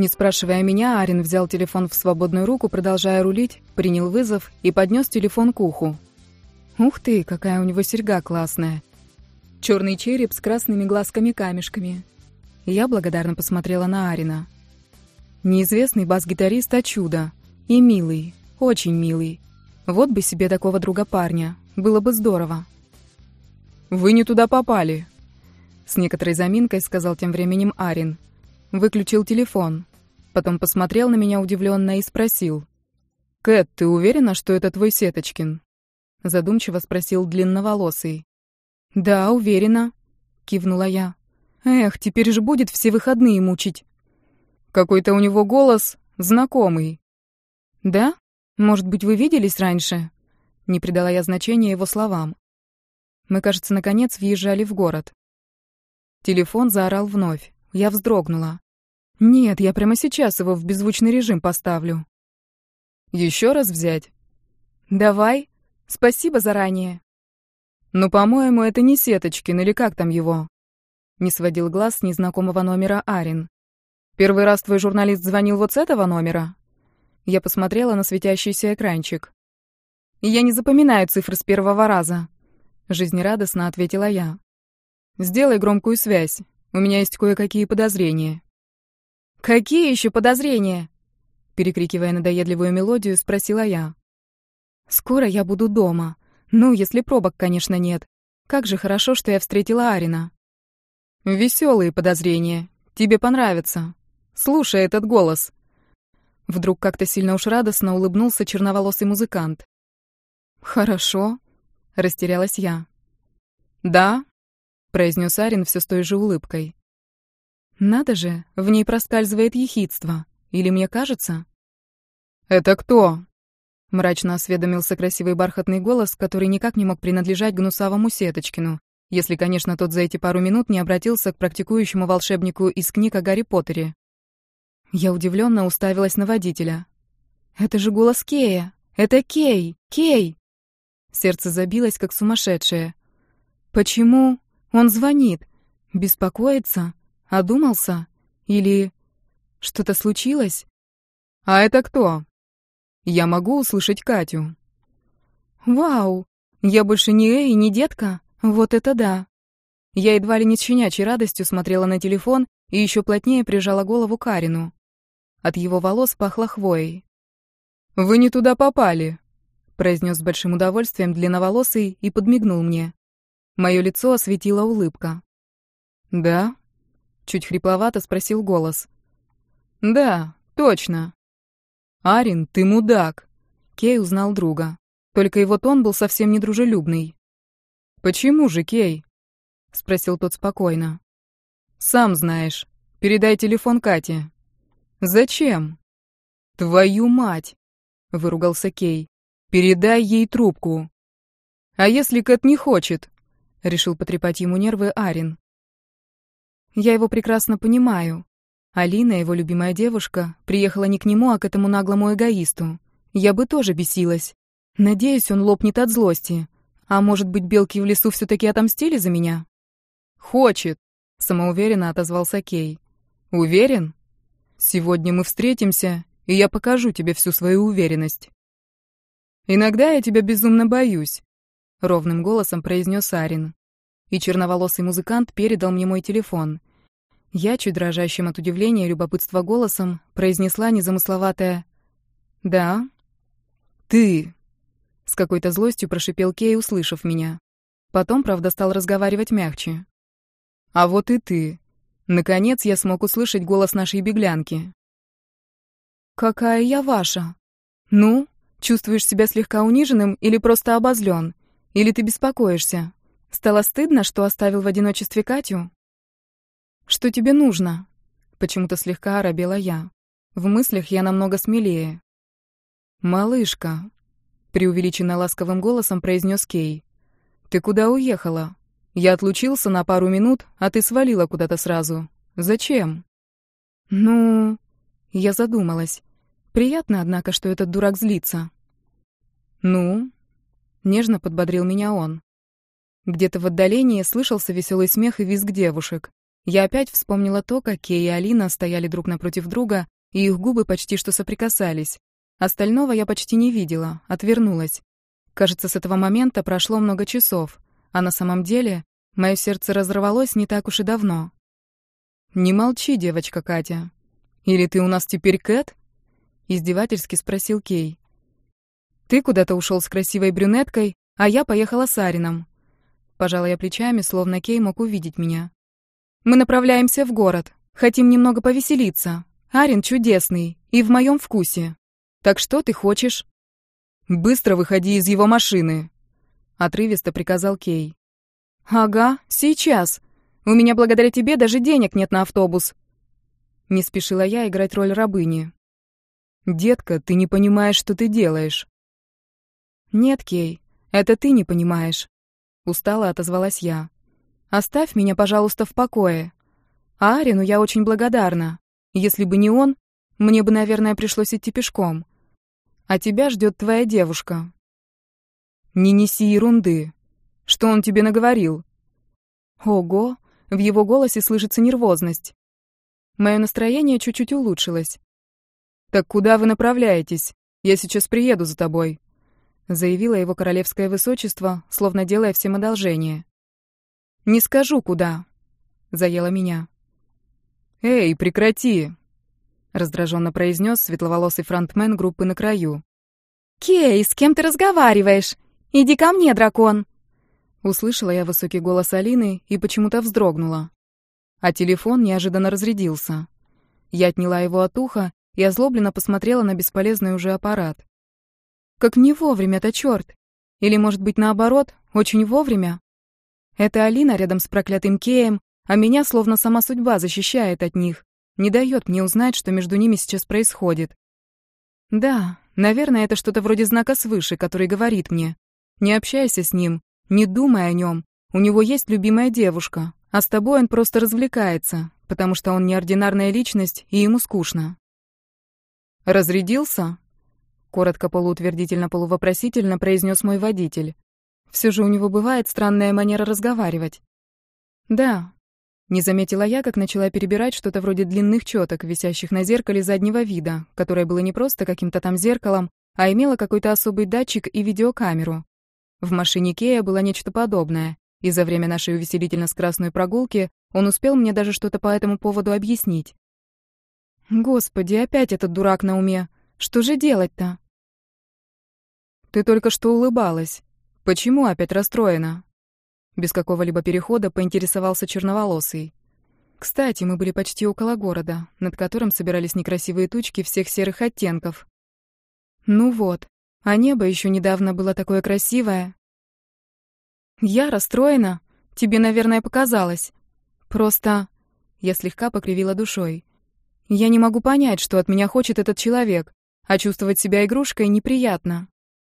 Не спрашивая меня, Арин взял телефон в свободную руку, продолжая рулить, принял вызов и поднес телефон к уху. Ух ты, какая у него серьга классная. Черный череп с красными глазками-камешками. Я благодарно посмотрела на Арина. Неизвестный бас-гитарист, а чудо. И милый, очень милый. Вот бы себе такого друга-парня. Было бы здорово. «Вы не туда попали», — с некоторой заминкой сказал тем временем Арин. Выключил телефон. Потом посмотрел на меня удивленно и спросил. «Кэт, ты уверена, что это твой Сеточкин?» Задумчиво спросил длинноволосый. «Да, уверена», — кивнула я. «Эх, теперь же будет все выходные мучить». «Какой-то у него голос знакомый». «Да? Может быть, вы виделись раньше?» Не придала я значения его словам. Мы, кажется, наконец въезжали в город. Телефон заорал вновь. Я вздрогнула. «Нет, я прямо сейчас его в беззвучный режим поставлю». «Еще раз взять?» «Давай. Спасибо заранее». «Ну, по-моему, это не Сеточкин, или как там его?» Не сводил глаз с незнакомого номера Арин. «Первый раз твой журналист звонил вот с этого номера?» Я посмотрела на светящийся экранчик. «Я не запоминаю цифры с первого раза», — жизнерадостно ответила я. «Сделай громкую связь. У меня есть кое-какие подозрения». «Какие еще подозрения?» Перекрикивая надоедливую мелодию, спросила я. «Скоро я буду дома. Ну, если пробок, конечно, нет. Как же хорошо, что я встретила Арина». «Веселые подозрения. Тебе понравится. Слушай этот голос». Вдруг как-то сильно уж радостно улыбнулся черноволосый музыкант. «Хорошо», — растерялась я. «Да», — произнес Арин все с той же улыбкой. «Надо же, в ней проскальзывает ехидство. Или мне кажется?» «Это кто?» — мрачно осведомился красивый бархатный голос, который никак не мог принадлежать гнусавому Сеточкину, если, конечно, тот за эти пару минут не обратился к практикующему волшебнику из книг о Гарри Поттере. Я удивленно уставилась на водителя. «Это же голос Кея! Это Кей! Кей!» Сердце забилось, как сумасшедшее. «Почему? Он звонит. Беспокоится? Одумался? Или что-то случилось?» «А это кто?» «Я могу услышать Катю». «Вау! Я больше не Эй, не детка? Вот это да!» Я едва ли не с щенячьей радостью смотрела на телефон и еще плотнее прижала голову к Арину. От его волос пахло хвоей. «Вы не туда попали», — произнес с большим удовольствием длинноволосый и подмигнул мне. Мое лицо осветила улыбка. «Да?» — чуть хрипловато спросил голос. «Да, точно». «Арин, ты мудак!» Кей узнал друга. Только его тон был совсем недружелюбный. «Почему же, Кей?» — спросил тот спокойно. «Сам знаешь. Передай телефон Кате». «Зачем?» «Твою мать!» — выругался Кей. «Передай ей трубку». «А если Кэт не хочет?» — решил потрепать ему нервы Арин. «Я его прекрасно понимаю. Алина, его любимая девушка, приехала не к нему, а к этому наглому эгоисту. Я бы тоже бесилась. Надеюсь, он лопнет от злости. А может быть, белки в лесу все-таки отомстили за меня?» «Хочет», — самоуверенно отозвался Кей. «Уверен? Сегодня мы встретимся, и я покажу тебе всю свою уверенность». «Иногда я тебя безумно боюсь», — ровным голосом произнес Арин. И черноволосый музыкант передал мне мой телефон. Я, чуть дрожащим от удивления и любопытства голосом, произнесла незамысловатое «Да». «Ты!» — с какой-то злостью прошипел Кей, услышав меня. Потом, правда, стал разговаривать мягче. «А вот и ты. Наконец я смог услышать голос нашей беглянки». «Какая я ваша? Ну, чувствуешь себя слегка униженным или просто обозлен? Или ты беспокоишься? Стало стыдно, что оставил в одиночестве Катю?» «Что тебе нужно?» Почему-то слегка оробела я. В мыслях я намного смелее. «Малышка», — преувеличенно ласковым голосом произнес Кей. «Ты куда уехала? Я отлучился на пару минут, а ты свалила куда-то сразу. Зачем?» «Ну...» Я задумалась. Приятно, однако, что этот дурак злится. «Ну?» — нежно подбодрил меня он. Где-то в отдалении слышался веселый смех и визг девушек. Я опять вспомнила то, как Кей и Алина стояли друг напротив друга, и их губы почти что соприкасались. Остального я почти не видела, отвернулась. Кажется, с этого момента прошло много часов, а на самом деле мое сердце разорвалось не так уж и давно. «Не молчи, девочка Катя. Или ты у нас теперь Кэт?» — издевательски спросил Кей. «Ты куда-то ушел с красивой брюнеткой, а я поехала с Арином». Пожала я плечами, словно Кей мог увидеть меня. «Мы направляемся в город. Хотим немного повеселиться. Арин чудесный и в моем вкусе. Так что ты хочешь?» «Быстро выходи из его машины», — отрывисто приказал Кей. «Ага, сейчас. У меня благодаря тебе даже денег нет на автобус». Не спешила я играть роль рабыни. «Детка, ты не понимаешь, что ты делаешь». «Нет, Кей, это ты не понимаешь», — устало отозвалась я. «Оставь меня, пожалуйста, в покое. А Арину я очень благодарна. Если бы не он, мне бы, наверное, пришлось идти пешком. А тебя ждет твоя девушка». «Не неси ерунды. Что он тебе наговорил?» Ого, в его голосе слышится нервозность. Мое настроение чуть-чуть улучшилось. «Так куда вы направляетесь? Я сейчас приеду за тобой», — заявило его королевское высочество, словно делая всем одолжение. «Не скажу, куда», — заело меня. «Эй, прекрати», — раздраженно произнес светловолосый фронтмен группы «На краю». «Кей, с кем ты разговариваешь? Иди ко мне, дракон!» Услышала я высокий голос Алины и почему-то вздрогнула. А телефон неожиданно разрядился. Я отняла его от уха и озлобленно посмотрела на бесполезный уже аппарат. Как не вовремя-то, чёрт! Или, может быть, наоборот, очень вовремя? Это Алина рядом с проклятым Кеем, а меня словно сама судьба защищает от них, не дает мне узнать, что между ними сейчас происходит. Да, наверное, это что-то вроде знака свыше, который говорит мне: не общайся с ним, не думай о нем, у него есть любимая девушка, а с тобой он просто развлекается, потому что он неординарная личность, и ему скучно. «Разрядился?» — коротко полуутвердительно-полувопросительно произнес мой водитель. Все же у него бывает странная манера разговаривать. «Да». Не заметила я, как начала перебирать что-то вроде длинных чёток, висящих на зеркале заднего вида, которое было не просто каким-то там зеркалом, а имело какой-то особый датчик и видеокамеру. В машине Кея было нечто подобное, и за время нашей увеселительно-скоростной прогулки он успел мне даже что-то по этому поводу объяснить. Господи, опять этот дурак на уме. Что же делать-то? «Ты только что улыбалась. Почему опять расстроена?» Без какого-либо перехода поинтересовался черноволосый. Кстати, мы были почти около города, над которым собирались некрасивые тучки всех серых оттенков. Ну вот, а небо еще недавно было такое красивое. «Я расстроена? Тебе, наверное, показалось. Просто...» Я слегка покривила душой. «Я не могу понять, что от меня хочет этот человек, а чувствовать себя игрушкой неприятно».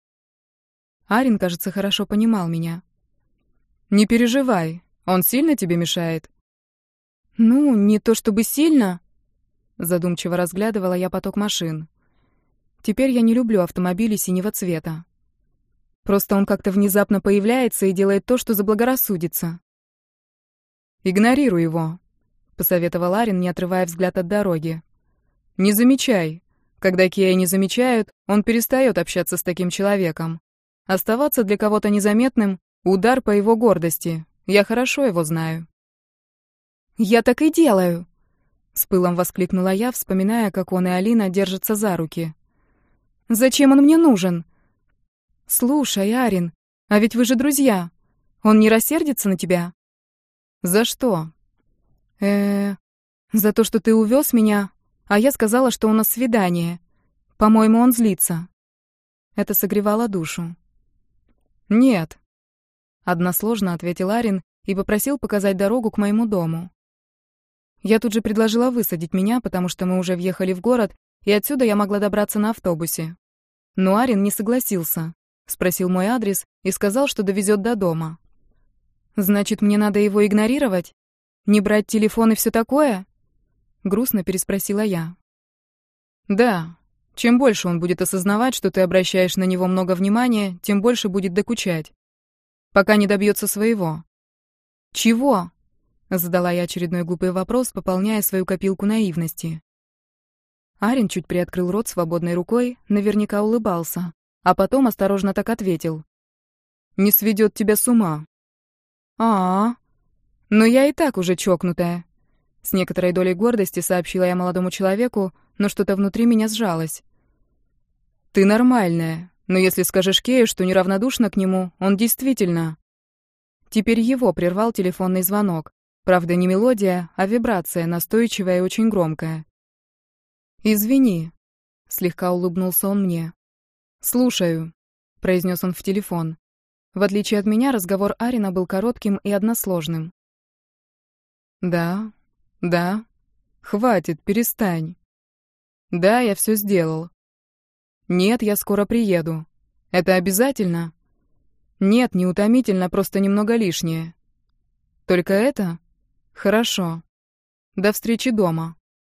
Арин, кажется, хорошо понимал меня. «Не переживай, он сильно тебе мешает?» «Ну, не то чтобы сильно...» Задумчиво разглядывала я поток машин. Теперь я не люблю автомобили синего цвета. Просто он как-то внезапно появляется и делает то, что заблагорассудится. «Игнорируй его», — посоветовал Арин, не отрывая взгляд от дороги. «Не замечай. Когда Кея не замечают, он перестает общаться с таким человеком. Оставаться для кого-то незаметным — удар по его гордости. Я хорошо его знаю». «Я так и делаю», — с пылом воскликнула я, вспоминая, как он и Алина держатся за руки. «Зачем он мне нужен?» «Слушай, Арин, а ведь вы же друзья. Он не рассердится на тебя?» «За что?» За то, что ты увез меня, а я сказала, что у нас свидание. По-моему, он злится». Это согревало душу. «Нет», — односложно ответил Арин и попросил показать дорогу к моему дому. Я тут же предложила высадить меня, потому что мы уже въехали в город, и отсюда я могла добраться на автобусе. Но Арин не согласился, спросил мой адрес и сказал, что довезет до дома. «Значит, мне надо его игнорировать? Не брать телефон и все такое?» Грустно переспросила я. «Да. Чем больше он будет осознавать, что ты обращаешь на него много внимания, тем больше будет докучать. Пока не добьется своего». «Чего?» — задала я очередной глупый вопрос, пополняя свою копилку наивности. Арин чуть приоткрыл рот свободной рукой, наверняка улыбался, а потом осторожно так ответил. «Не сведет тебя с ума». «А-а, но я и так уже чокнутая». С некоторой долей гордости сообщила я молодому человеку, но что-то внутри меня сжалось. «Ты нормальная, но если скажешь Кею, что неравнодушна к нему, он действительно...» Теперь его прервал телефонный звонок. Правда, не мелодия, а вибрация, настойчивая и очень громкая. «Извини», — слегка улыбнулся он мне. «Слушаю», — произнес он в телефон. В отличие от меня, разговор Арина был коротким и односложным. «Да, да. Хватит, перестань. Да, я все сделал. Нет, я скоро приеду. Это обязательно? Нет, не утомительно, просто немного лишнее. Только это? Хорошо. До встречи дома».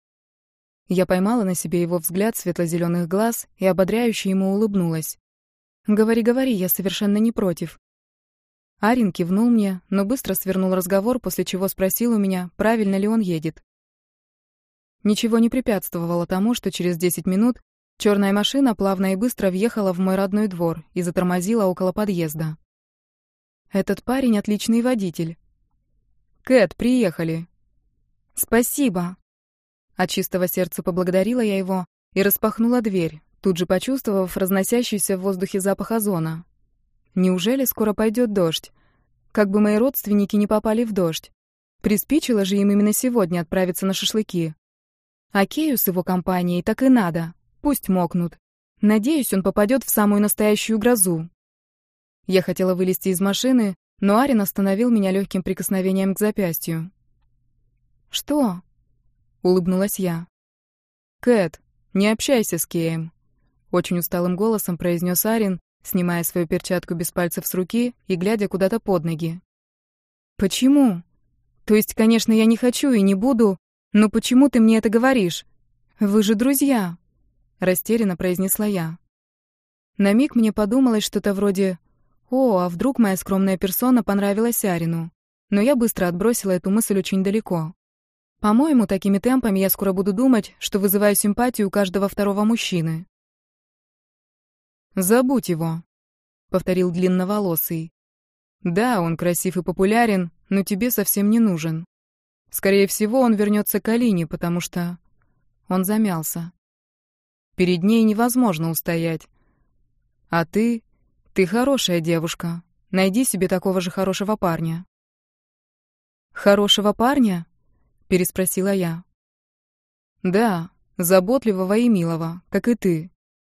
Я поймала на себе его взгляд светло-зеленых глаз и ободряюще ему улыбнулась. «Говори, говори, я совершенно не против». Арин кивнул мне, но быстро свернул разговор, после чего спросил у меня, правильно ли он едет. Ничего не препятствовало тому, что через 10 минут черная машина плавно и быстро въехала в мой родной двор и затормозила около подъезда. «Этот парень отличный водитель». «Кэт, приехали». «Спасибо». От чистого сердца поблагодарила я его и распахнула дверь, тут же почувствовав разносящийся в воздухе запах озона. Неужели скоро пойдет дождь? Как бы мои родственники не попали в дождь. Приспичило же им именно сегодня отправиться на шашлыки. А Кею с его компанией так и надо. Пусть мокнут. Надеюсь, он попадет в самую настоящую грозу. Я хотела вылезти из машины, но Арин остановил меня легким прикосновением к запястью. «Что?» — улыбнулась я. «Кэт, не общайся с Кеем», — очень усталым голосом произнес Арин, снимая свою перчатку без пальцев с руки и глядя куда-то под ноги. «Почему? То есть, конечно, я не хочу и не буду, но почему ты мне это говоришь? Вы же друзья», — растерянно произнесла я. На миг мне подумалось что-то вроде «О, а вдруг моя скромная персона понравилась Арину?» Но я быстро отбросила эту мысль очень далеко. По-моему, такими темпами я скоро буду думать, что вызываю симпатию у каждого второго мужчины. «Забудь его», — повторил длинноволосый. «Да, он красив и популярен, но тебе совсем не нужен. Скорее всего, он вернется к Алине, потому что...» Он замялся. «Перед ней невозможно устоять. А ты хорошая девушка. Найди себе такого же хорошего парня». «Хорошего парня?» — переспросила я. «Да, заботливого и милого, как и ты».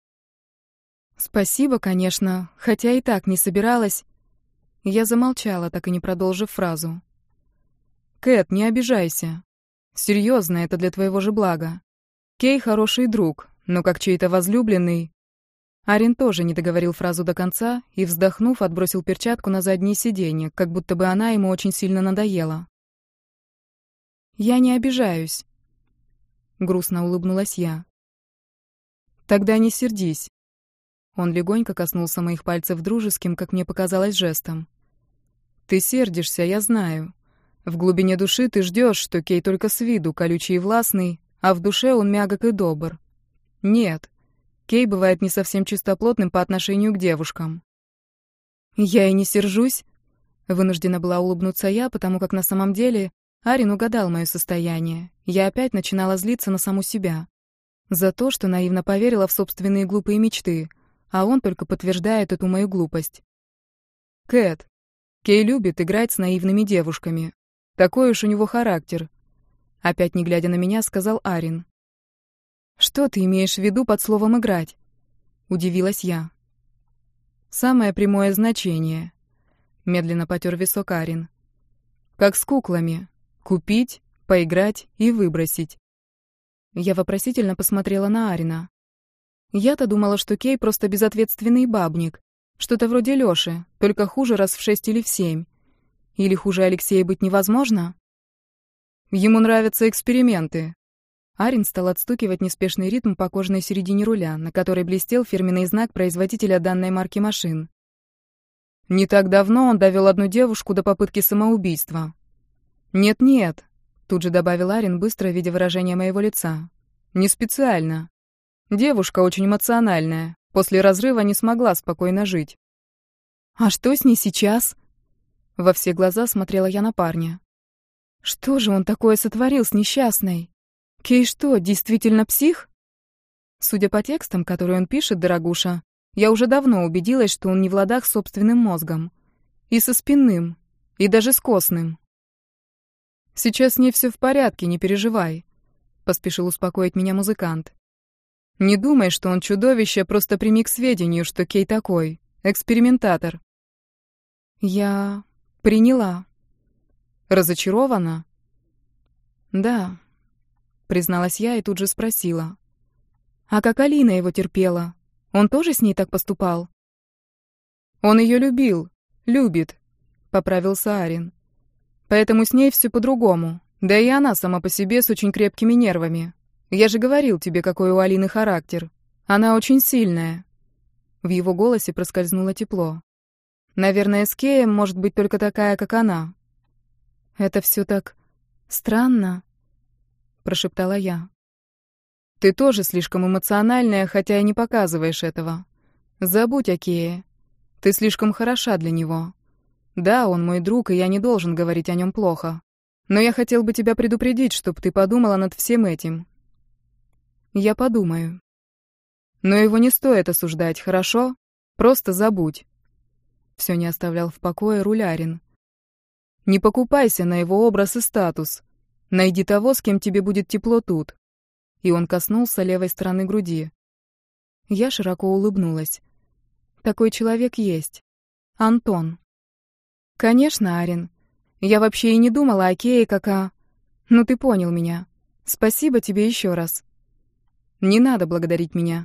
«Спасибо, конечно, хотя и так не собиралась». Я замолчала, так и не продолжив фразу. «Кэт, не обижайся. Серьезно, это для твоего же блага. Кей хороший друг, но как чей-то возлюбленный...» Арин тоже не договорил фразу до конца и, вздохнув, отбросил перчатку на заднее сиденье, как будто бы она ему очень сильно надоела. «Я не обижаюсь», — грустно улыбнулась я. «Тогда не сердись». Он легонько коснулся моих пальцев дружеским, как мне показалось, жестом. «Ты сердишься, я знаю. В глубине души ты ждешь, что Кей только с виду колючий и властный, а в душе он мягок и добр. Нет, Кей бывает не совсем чистоплотным по отношению к девушкам». «Я и не сержусь», — вынуждена была улыбнуться я, потому как на самом деле Арин угадал мое состояние. Я опять начинала злиться на саму себя. За то, что наивно поверила в собственные глупые мечты, а он только подтверждает эту мою глупость. «Кэт, Кей любит играть с наивными девушками. Такой уж у него характер», — опять не глядя на меня, сказал Арин. «Что ты имеешь в виду под словом «играть»?» — удивилась я. «Самое прямое значение», — медленно потер висок Арин. «Как с куклами. Купить, поиграть и выбросить». Я вопросительно посмотрела на Арина. Я-то думала, что Кей просто безответственный бабник. Что-то вроде Лёши, только хуже раз в 6 или в 7. Или хуже Алексея быть невозможно? Ему нравятся эксперименты. Арин стал отстукивать неспешный ритм по кожаной середине руля, на которой блестел фирменный знак производителя данной марки машин. Не так давно он довел одну девушку до попытки самоубийства. «Нет-нет», — тут же добавил Арин, быстро видя выражение моего лица. Не специально. Девушка очень эмоциональная. После разрыва не смогла спокойно жить. А что с ней сейчас? Во все глаза смотрела я на парня. Что же он такое сотворил с несчастной? Кей что, действительно псих? Судя по текстам, которые он пишет, дорогуша, я уже давно убедилась, что он не в ладах с собственным мозгом. И со спинным, и даже с костным. Сейчас с ней все в порядке, не переживай, поспешил успокоить меня музыкант. Не думай, что он чудовище, просто прими к сведению, что Кей такой, экспериментатор. Я приняла. Разочарована? Да, призналась я и тут же спросила. А как Алина его терпела? Он тоже с ней так поступал? Он ее любил, любит, поправился Арин. Поэтому с ней все по-другому. Да и она сама по себе с очень крепкими нервами. Я же говорил тебе, какой у Алины характер. Она очень сильная. В его голосе проскользнуло тепло. Наверное, с Кеем может быть только такая, как она. Это все так странно, прошептала я. Ты тоже слишком эмоциональная, хотя и не показываешь этого. Забудь о Кее. Ты слишком хороша для него. Да, он мой друг, и я не должен говорить о нем плохо. Но я хотел бы тебя предупредить, чтобы ты подумала над всем этим. Я подумаю. Но его не стоит осуждать, хорошо? Просто забудь. Все не оставлял в покое Рулярин. Не покупайся на его образ и статус. Найди того, с кем тебе будет тепло тут. И он коснулся левой стороны груди. Я широко улыбнулась. Такой человек есть. Антон. Конечно, Арин. Я вообще и не думала о Кее как о... Ну, ты понял меня. Спасибо тебе еще раз. Не надо благодарить меня.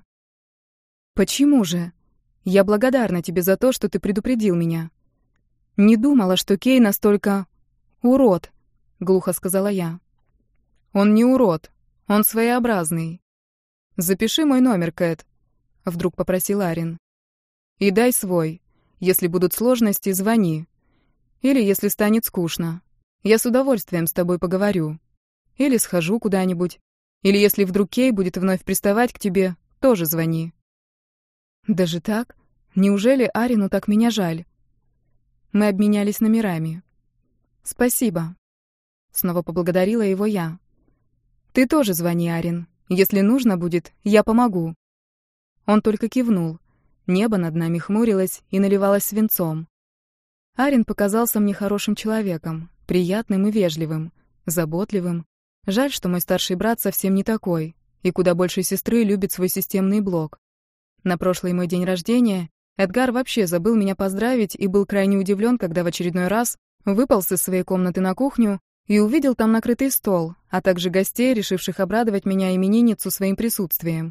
Почему же? Я благодарна тебе за то, что ты предупредил меня. Не думала, что Кей настолько... урод, глухо сказала я. Он не урод, он своеобразный. Запиши мой номер, Кэт, вдруг попросил Арин. И дай свой. Если будут сложности, звони. Или если станет скучно. Я с удовольствием с тобой поговорю. Или схожу куда-нибудь. Или если вдруг Кей будет вновь приставать к тебе, тоже звони. Даже так? Неужели Арину так меня жаль? Мы обменялись номерами. Спасибо. Снова поблагодарила его я. Ты тоже звони, Арин. Если нужно будет, я помогу. Он только кивнул. Небо над нами хмурилось и наливалось свинцом. Арин показался мне хорошим человеком, приятным и вежливым, заботливым. Жаль, что мой старший брат совсем не такой, и куда больше сестры любит свой системный блок. На прошлый мой день рождения Эдгар вообще забыл меня поздравить и был крайне удивлен, когда в очередной раз выполз из своей комнаты на кухню и увидел там накрытый стол, а также гостей, решивших обрадовать меня именинницу своим присутствием.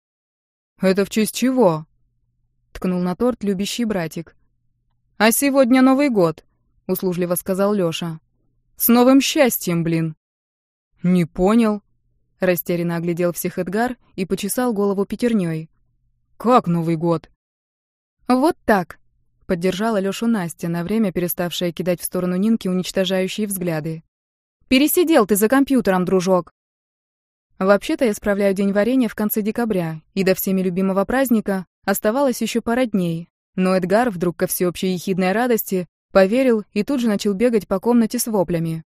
«Это в честь чего?» — ткнул на торт любящий братик. «А сегодня Новый год», — услужливо сказал Лёша. «С новым счастьем, блин!» «Не понял», — растерянно оглядел всех Эдгар и почесал голову пятерней. «Как Новый год?» «Вот так», — поддержала Лёшу Настя, на время переставшая кидать в сторону Нинки уничтожающие взгляды. «Пересидел ты за компьютером, дружок!» Вообще-то я справляю день варенья в конце декабря, и до всеми любимого праздника оставалось еще пара дней. Но Эдгар, вдруг ко всеобщей ехидной радости, поверил и тут же начал бегать по комнате с воплями.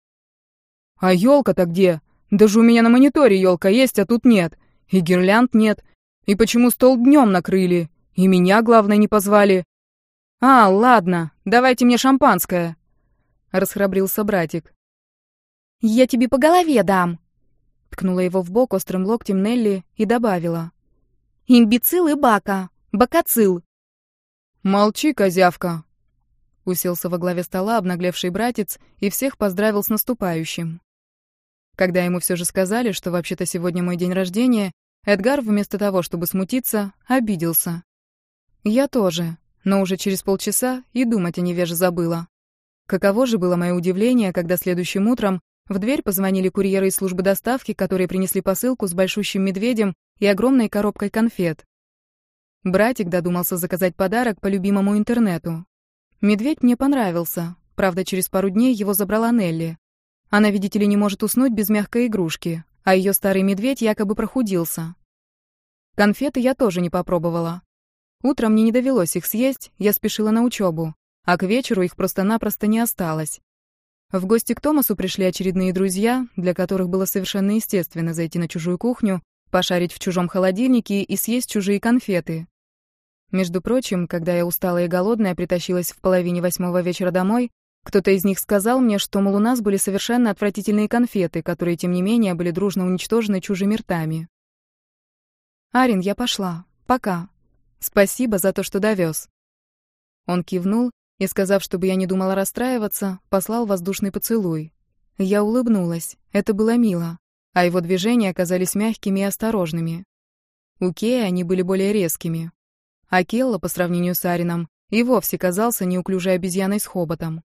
«А ёлка-то где? Даже у меня на мониторе ёлка есть, а тут нет. И гирлянд нет. И почему стол днем накрыли? И меня, главное, не позвали. А, ладно, давайте мне шампанское», — расхрабрился братик. «Я тебе по голове дам», — ткнула его в бок острым локтем Нелли и добавила. «Имбецил и бака. Бакацил». «Молчи, козявка», — уселся во главе стола обнаглевший братец и всех поздравил с наступающим. Когда ему все же сказали, что вообще-то сегодня мой день рождения, Эдгар, вместо того, чтобы смутиться, обиделся. Я тоже, но уже через полчаса и думать о невеже забыла. Каково же было мое удивление, когда следующим утром в дверь позвонили курьеры из службы доставки, которые принесли посылку с большущим медведем и огромной коробкой конфет. Братик додумался заказать подарок по любимому интернету. Медведь мне понравился, правда, через пару дней его забрала Нелли. Она, видите ли, не может уснуть без мягкой игрушки, а ее старый медведь якобы прохудился. Конфеты я тоже не попробовала. Утром мне не довелось их съесть, я спешила на учебу, а к вечеру их просто-напросто не осталось. В гости к Томасу пришли очередные друзья, для которых было совершенно естественно зайти на чужую кухню, пошарить в чужом холодильнике и съесть чужие конфеты. Между прочим, когда я усталая и голодная притащилась в 7:30 вечера домой, кто-то из них сказал мне, что, мол, у нас были совершенно отвратительные конфеты, которые, тем не менее, были дружно уничтожены чужими ртами. «Арин, я пошла. Пока. Спасибо за то, что довез». Он кивнул и, сказав, чтобы я не думала расстраиваться, послал воздушный поцелуй. Я улыбнулась. Это было мило, а его движения оказались мягкими и осторожными. У Кея они были более резкими. А Келла, по сравнению с Арином, и вовсе казался неуклюжей обезьяной с хоботом.